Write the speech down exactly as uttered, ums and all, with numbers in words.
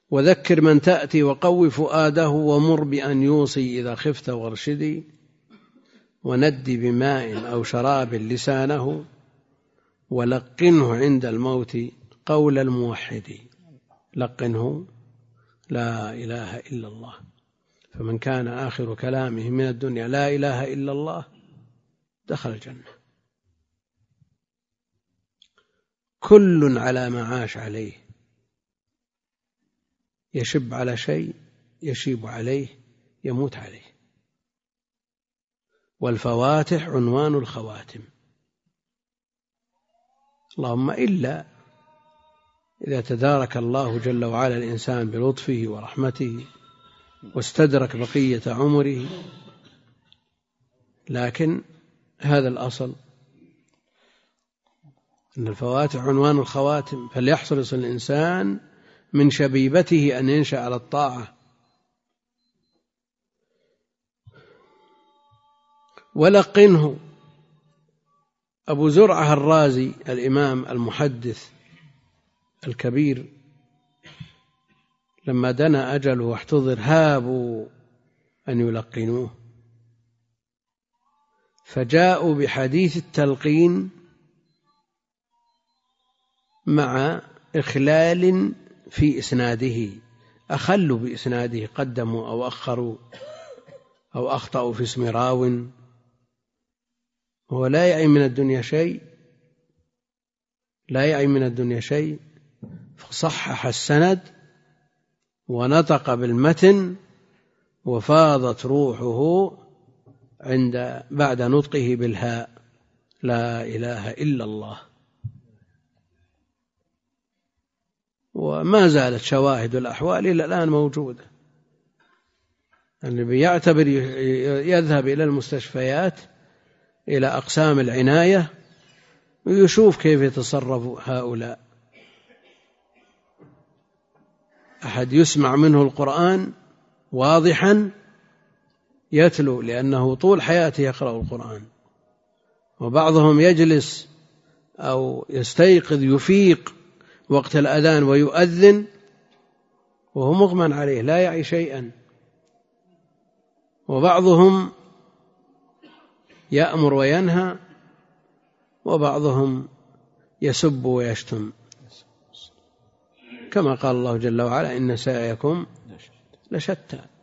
وذكر من تأتي وقو فؤاده ومر بأن يوصي إذا خفت وارشدي وندي بماء أو شراب لسانه ولقنه عند الموت قول الموحد. لقنه لا إله إلا الله، فمن كان آخر كلامه من الدنيا لا إله إلا الله دخل الجنة. كل على ما عاش عليه، يشب على شيء يشيب عليه يموت عليه. والفواتح عنوان الخواتم، اللهم إلا إذا تدارك الله جل وعلا الإنسان بلطفه ورحمته واستدرك بقية عمره، لكن هذا الأصل أن الفواتح عنوان الخواتم، فليحرص الإنسان من شبيبته أن ينشأ على الطاعة. ولقنه. أبو زرعة الرازي الإمام المحدث الكبير لما دنا أجله واحتضر هابوا أن يلقنوه، فجاءوا بحديث التلقين مع إخلال في إسناده، أخلوا بإسناده، قدموا أو أخروا أو أخطأوا في اسم راو، هو لا يعي من الدنيا شيء لا يعي من الدنيا شيء فصحح السند ونطق بالمتن وفاضت روحه عند بعد نطقه بالهاء لا إله إلا الله. وما زالت شواهد الأحوال إلى الآن موجودة. الذي يعتبر يذهب إلى المستشفيات إلى أقسام العناية ويشوف كيف يتصرف هؤلاء. أحد يسمع منه القرآن واضحا يتلو لأنه طول حياته يقرأ القرآن، وبعضهم يجلس أو يستيقظ يفيق وقت الأذان ويؤذن وهو مغمى عليه لا يعي شيئا، وبعضهم يأمر وينهى، وبعضهم يسب ويشتم، كما قال الله جل وعلا إن سعيكم لشتى.